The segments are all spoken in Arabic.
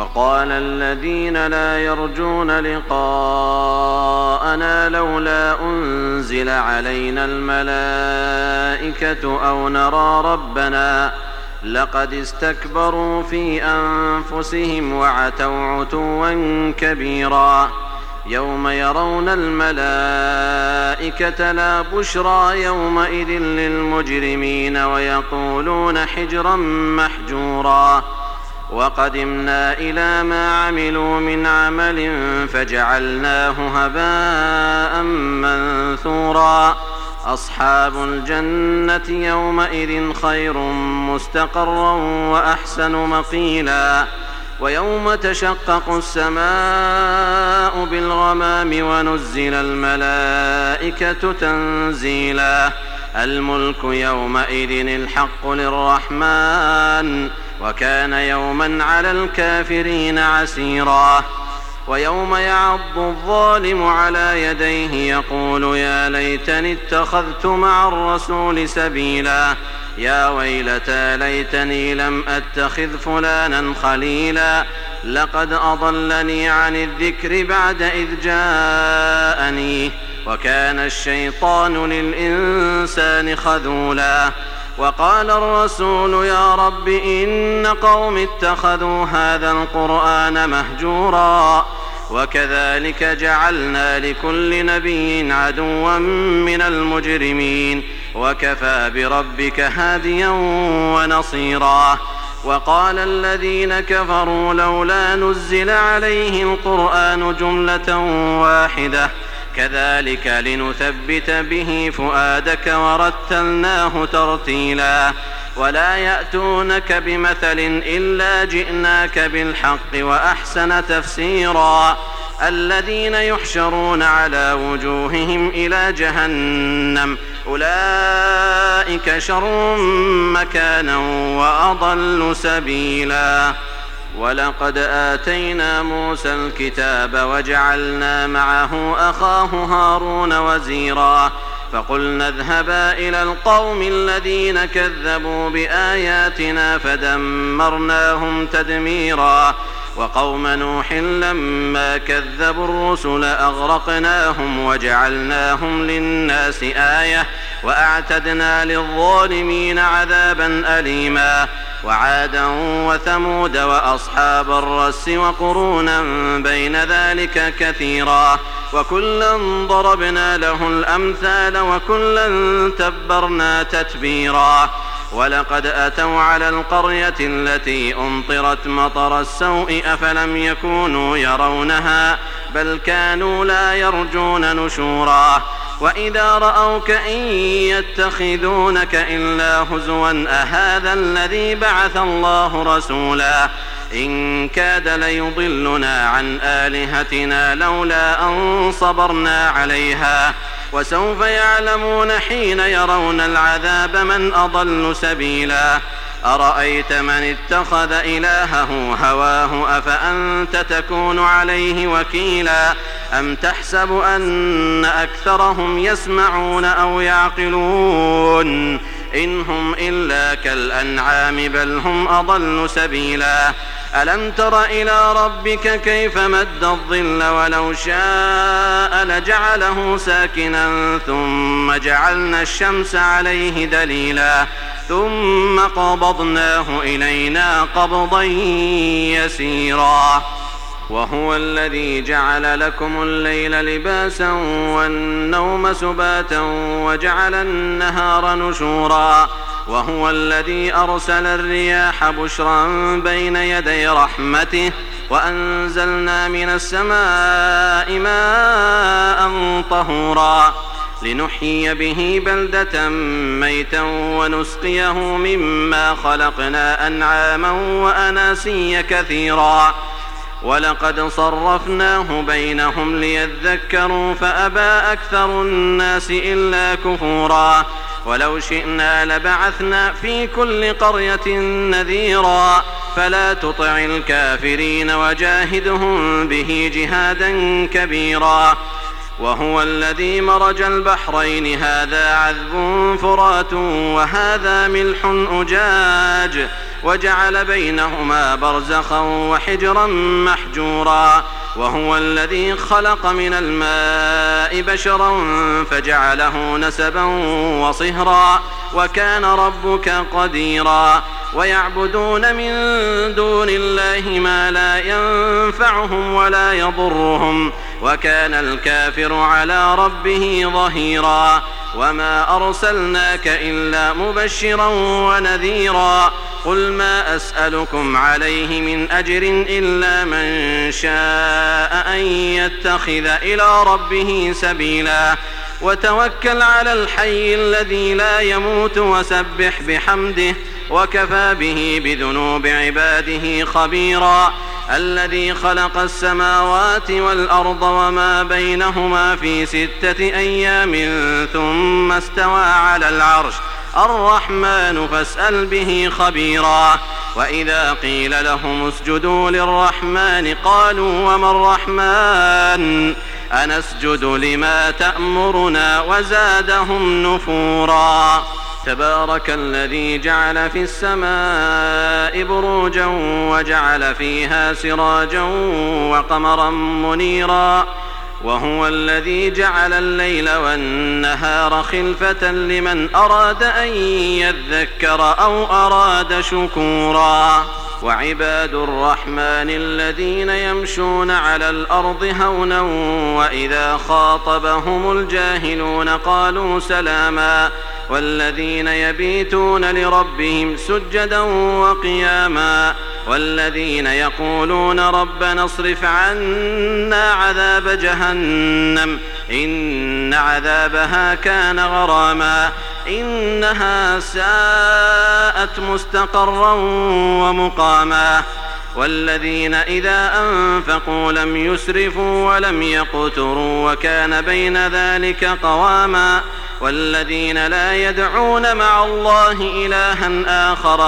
وقال الذين لا يرجون لقاءنا لولا أنزل علينا الملائكة أو نرى ربنا لقد استكبروا في أنفسهم وعتوا عتوا كبيرا يوم يرون الملائكة لا بشرى يومئذ للمجرمين ويقولون حجرا محجورا وقدمنا إلى ما عملوا من عمل فجعلناه هباء منثورا أصحاب الجنة يومئذ خير مستقرا وأحسن مقيلا ويوم تشقق السماء بالغمام ونزل الملائكة تنزيلا الملك يومئذ الحق للرحمن وكان يوما على الكافرين عسيرا ويوم يعض الظالم على يديه يقول يا ليتني اتخذت مع الرسول سبيلا يا ويلتى ليتني لم أتخذ فلانا خليلا لقد أضلني عن الذكر بعد إذ جاءني وكان الشيطان للإنسان خذولا وقال الرسول يا رب إن قوم اتخذوا هذا القرآن مهجورا وكذلك جعلنا لكل نبي عدوا من المجرمين وكفى بربك هاديا ونصيرا وقال الذين كفروا لولا نزل عليه القرآن جملة واحدة كذلك لنثبت به فؤادك ورتلناه ترتيلا ولا يأتونك بمثل إلا جئناك بالحق وأحسن تفسيرا الذين يحشرون على وجوههم إلى جهنم أولئك شر مكانا وأضل سبيلا ولقد آتينا موسى الكتاب وجعلنا معه أخاه هارون وزيرا فقلنا اذهبا إلى القوم الذين كذبوا بآياتنا فدمرناهم تدميرا وقوم نوح لما كذبوا الرسل أغرقناهم وجعلناهم للناس آية وأعتدنا للظالمين عذابا أليما وعادا وثمود وأصحاب الرس وقرونا بين ذلك كثيرا وكلا ضربنا له الأمثال وكلا تبرنا تتبيرا ولقد أتوا على القرية التي أمطرت مطر السوء أفلم يكونوا يرونها بل كانوا لا يرجون نشورا وإذا رأوك إن يتخذونك إلا هزوا أهذا الذي بعث الله رسولا إن كاد ليضلنا عن آلهتنا لولا أن صبرنا عليها وسوف يعلمون حين يرون العذاب من أضل سبيلا أرأيت من اتخذ إلهه هواه أفأنت تكون عليه وكيلا أم تحسب أن أكثرهم يسمعون أو يعقلون إن هم إلا كالأنعام بل هم أضل سبيلا ألم تر إلى ربك كيف مد الظل ولو شاء لجعله ساكنا ثم جعلنا الشمس عليه دليلا ثم قبضناه إلينا قبضا يسيرا وهو الذي جعل لكم الليل لباسا والنوم سباتا وجعل النهار نشورا وهو الذي أرسل الرياح بشرا بين يدي رحمته وأنزلنا من السماء ماء طهورا لنحيي به بلدة ميتا ونسقيه مما خلقنا أنعاما وأناسيا كثيرا ولقد صرفناه بينهم ليذكروا فأبى أكثر الناس إلا كفورا ولو شئنا لبعثنا في كل قرية نذيرا فلا تطع الكافرين وجاهدهم به جهادا كبيرا وهو الذي مرج البحرين هذا عذب فرات وهذا ملح أجاج وجعل بينهما برزخا وحجرا محجورا وهو الذي خلق من الماء بشرا فجعله نسبا وصهرا وكان ربك قديرا ويعبدون من دون الله ما لا ينفعهم ولا يضرهم وكان الكافر على ربه ظهيرا وما أرسلناك إلا مبشرا ونذيرا قل ما أسألكم عليه من أجر إلا من شاء أن يتخذ إلى ربه سبيلا وتوكل على الحي الذي لا يموت وسبح بحمده وكفى به بذنوب عباده خبيرا الذي خلق السماوات والأرض وما بينهما في 6 أيام ثم استوى على العرش الرحمن فاسأل به خبيرا وإذا قيل لهم اسجدوا للرحمن قالوا وما الرحمن أنسجد لما تأمرنا وزادهم نفورا تبارك الذي جعل في السماء بروجا وجعل فيها سراجا وقمرا منيرا وهو الذي جعل الليل والنهار خلفة لمن أراد أن يذكر أو أراد شكورا وعباد الرحمن الذين يمشون على الأرض هونا وإذا خاطبهم الجاهلون قالوا سلاما والذين يبيتون لربهم سجدا وقياما والذين يقولون ربنا اصرف عنا عذاب جهنم إن عذابها كان غراما إنها ساءت مستقرا ومقاما والذين إذا أنفقوا لم يسرفوا ولم يقتروا وكان بين ذلك قواما والذين لا يدعون مع الله إلها آخر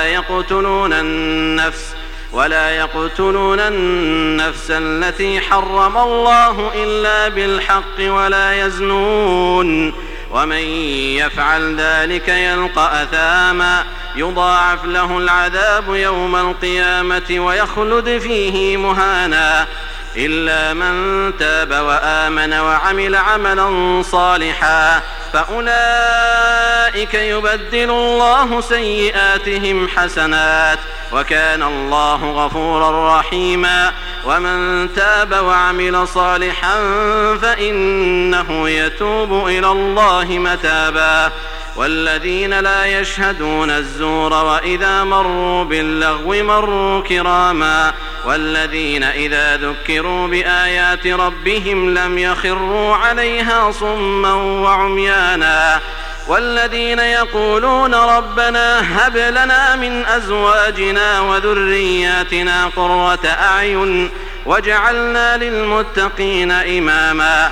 ولا يقتلون النفس التي حرم الله إلا بالحق ولا يزنون ومن يفعل ذلك يلقى أثاما يضاعف له العذاب يوم القيامة ويخلد فيه مهانا إلا من تاب وآمن وعمل عملا صالحا فأولئك يبدل الله سيئاتهم حسنات وكان الله غفورا رحيما ومن تاب وعمل صالحا فإنه يتوب إلى الله متابا والذين لا يشهدون الزور وإذا مروا باللغو مروا كراما والذين إذا ذكروا بآيات ربهم لم يخروا عليها صما وعميانا والذين يقولون ربنا هب لنا من أزواجنا وذرياتنا قرة أعين وجعلنا للمتقين إماما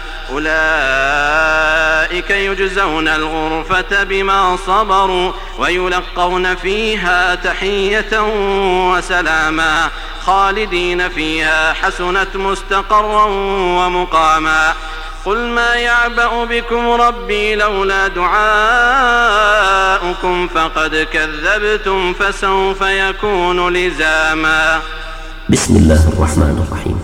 أولئك يجزون الغرفة بما صبروا ويلقون فيها تحية وسلاما خالدين فيها حسنت مستقرا ومقاما قل ما يعبأ بكم ربي لولا دعاؤكم فقد كذبتم فسوف يكون لزاما. بسم الله الرحمن الرحيم.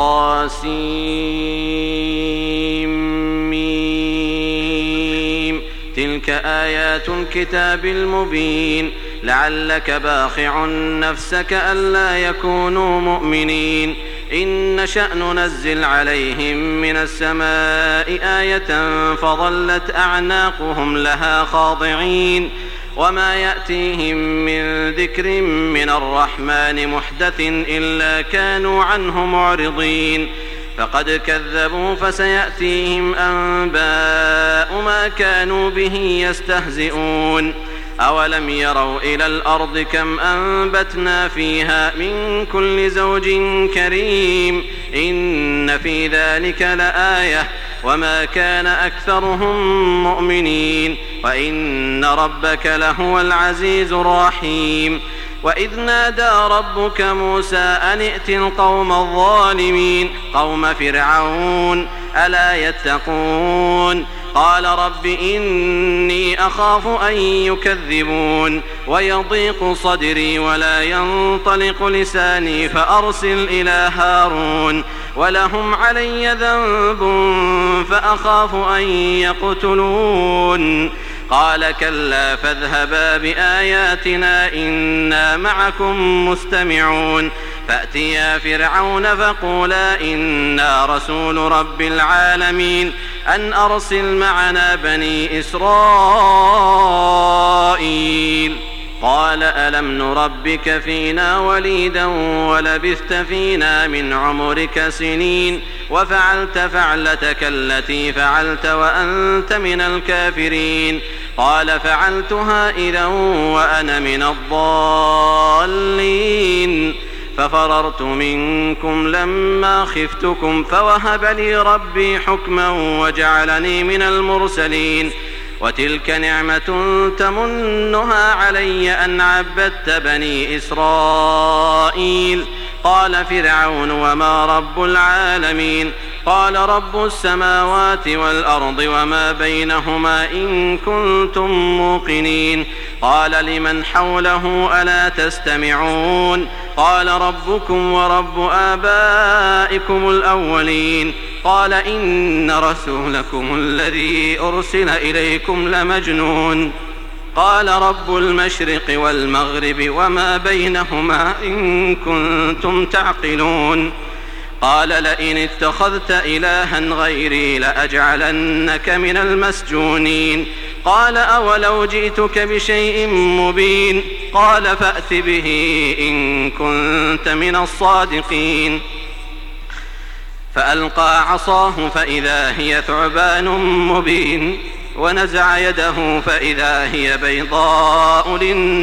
طاسيم تلك آيات الكتاب المبين لعلك باخع نفسك ألا يكونوا مؤمنين إن نشأ ننزل عليهم من السماء آية فظلت أعناقهم لها خاضعين وما يأتيهم من ذكر من الرحمن محدث إلا كانوا عنه معرضين فقد كذبوا فسيأتيهم أنباء ما كانوا به يستهزئون أولم يروا إلى الأرض كم أنبتنا فيها من كل زوج كريم إن في ذلك لآية وما كان أكثرهم مؤمنين وإن ربك لهو العزيز الرحيم وإذ نادى ربك موسى أن ائت القوم الظالمين قوم فرعون ألا يتقون قال رب إني أخاف أن يكذبون ويضيق صدري ولا ينطلق لساني فأرسل إلى هارون ولهم علي ذنب فأخاف أن يقتلون قال كلا فاذهبا بآياتنا إنا معكم مستمعون فأتيا فرعون فقولا إنا رسول رب العالمين أن أرسل معنا بني إسرائيل قال ألم نربك فينا وليدا ولبثت فينا من عمرك سنين وفعلت فعلتك التي فعلت وأنت من الكافرين قال فعلتها إذا وأنا من الضالين ففررت منكم لما خفتكم فوهب لي ربي حكما وجعلني من المرسلين وتلك نعمة تمنها علي أن عبدت بني إسرائيل قال فرعون وما رب العالمين قال رب السماوات والأرض وما بينهما إن كنتم موقنين قال لمن حوله ألا تستمعون قال ربكم ورب آبائكم الأولين قال إن رسولكم الذي أرسل إليكم لمجنون قال رب المشرق والمغرب وما بينهما إن كنتم تعقلون قال لئن اتخذت إلها غيري لأجعلنك من المسجونين قال أولو جئتك بشيء مبين قال فأت به إن كنت من الصادقين فألقى عصاه فإذا هي ثعبان مبين ونزع يده فإذا هي بيضاء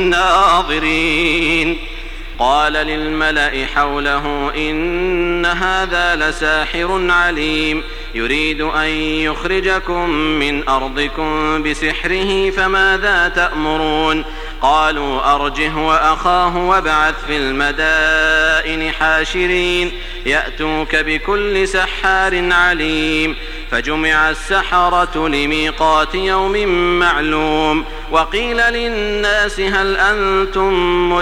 للناظرين قال للملأ حوله إن هذا لساحر عليم يريد أن يخرجكم من أرضكم بسحره فماذا تأمرون قالوا أرجه وأخاه وابعث في المدائن حاشرين يأتوك بكل سحار عليم فجمع السحرة لميقات يوم معلوم وقيل للناس هل أنتم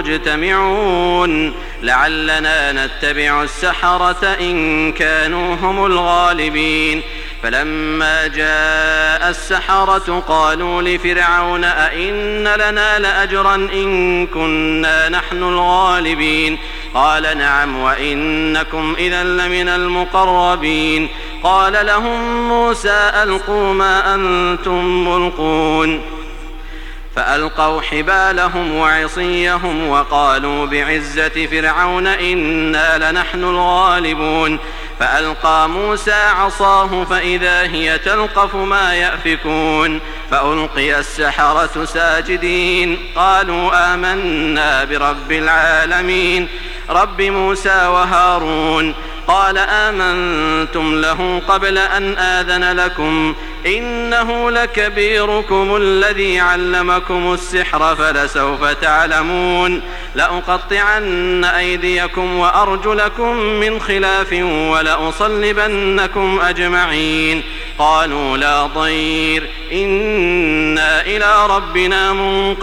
مجتمعون لعلنا نتبع السحرة إن كانوا هم الغالبين فلما جاء السحرة قالوا لفرعون أئن لنا لأجرا إن كنا نحن الغالبين قال نعم وإنكم إذا لمن المقربين قال لهم موسى ألقوا ما أنتم ملقون فألقوا حبالهم وعصيهم وقالوا بعزة فرعون إنا لنحن الغالبون فألقى موسى عصاه فإذا هي تلقف ما يأفكون فألقي السحرة ساجدين قالوا آمنا برب العالمين رب موسى وهارون قال آمنتم له قبل أن آذن لكم إنه لكبيركم الذي علمكم السحر فلسوف تعلمون لأقطعن أيديكم وأرجلكم من خلاف ولأصلبنكم أجمعين قالوا لا ضير إنا إلى ربنا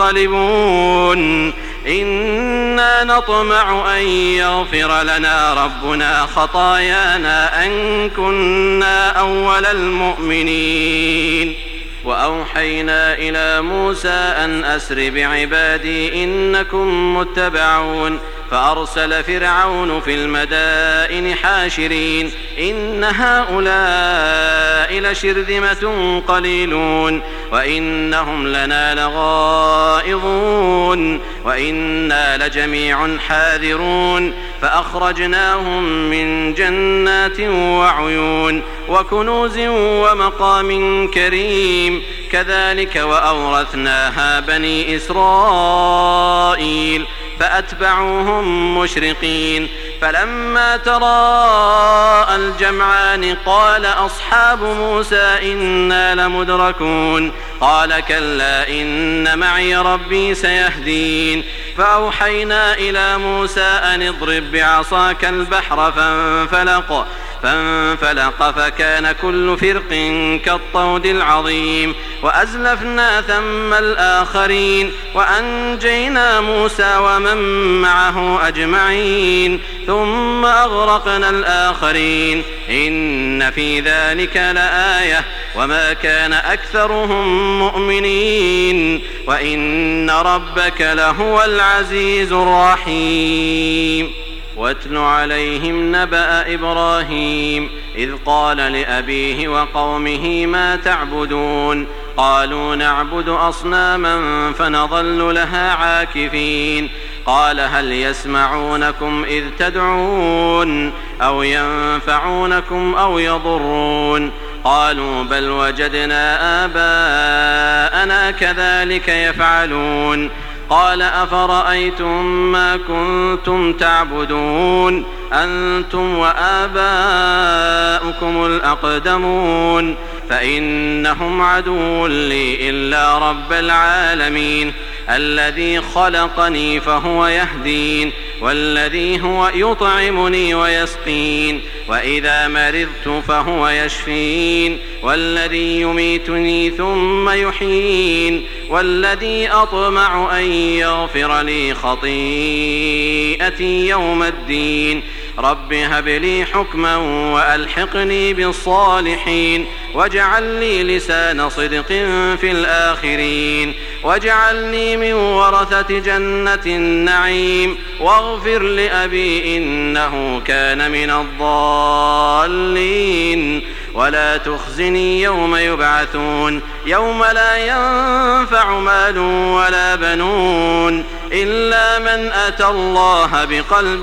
منقلبون إنا نطمع أن يغفر لنا ربنا خطايانا أن كنا أول المؤمنين وأوحينا إلى موسى أن أسر بعبادي إنكم متبعون فأرسل فرعون في المدائن حاشرين إن هؤلاء لشرذمة قليلون وإنهم لنا لغائظون وإنا لجميع حاذرون فأخرجناهم من جنات وعيون وكنوز ومقام كريم كذلك وأورثناها بني إسرائيل فأتبعوهم مشرقين فلما تراءى الجمعان قال أصحاب موسى إنا لمدركون قال كلا إن معي ربي سيهدين فأوحينا إلى موسى أن اضرب بعصاك البحر فانفلق فانفلق فكان كل فرق كالطود العظيم وأزلفنا ثم الآخرين وأنجينا موسى ومن معه أجمعين ثم أغرقنا الآخرين إن في ذلك لآية وما كان أكثرهم مؤمنين وإن ربك لهو العزيز الرحيم. واتل عليهم نبأ إبراهيم إذ قال لأبيه وقومه ما تعبدون قالوا نعبد أصناما فنظل لها عاكفين قال هل يسمعونكم إذ تدعون أو ينفعونكم أو يضرون قالوا بل وجدنا آباءنا كذلك يفعلون قال أفرأيتم ما كنتم تعبدون أنتم وآباؤكم الأقدمون فإنهم عدو لي إلا رب العالمين الذي خلقني فهو يهدين والذي هو يطعمني ويسقين وإذا مرضت فهو يشفين والذي يميتني ثم يحيين والذي أطمع أن يغفر لي خطيئتي يوم الدين رب هب لي حكما وألحقني بالصالحين واجعل لي لسان صدق في الآخرين واجعلني من ورثة جنة النعيم واغفر لأبي إنه كان من الضالين ولا تخزني يوم يبعثون يوم لا ينفع مال ولا بنون إلا من أتى الله بقلب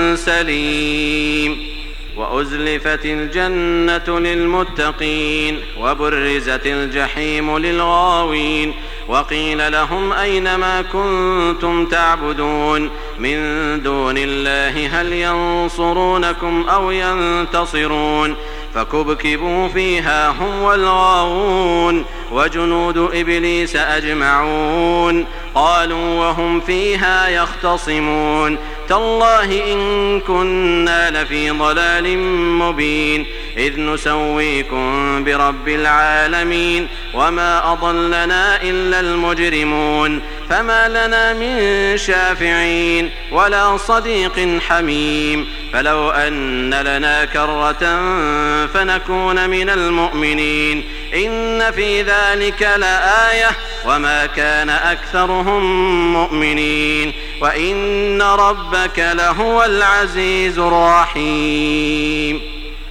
سليم. وأزلفت الجنة للمتقين وبرزت الجحيم للغاوين وقيل لهم أين ما كنتم تعبدون من دون الله هل ينصرونكم أو ينتصرون فكبكبوا فيها هم والغاوون وجنود إبليس أجمعون قالوا وهم فيها يختصمون تالله إن كنا لفي ضلال مبين إذ نسويكم برب العالمين وما أضلنا إلا المجرمون فما لنا من شافعين ولا صديق حميم فلو أن لنا كرة فنكون من المؤمنين إن في ذلك لآية وما كان أكثرهم مؤمنين وإن ربك لهو العزيز الرحيم.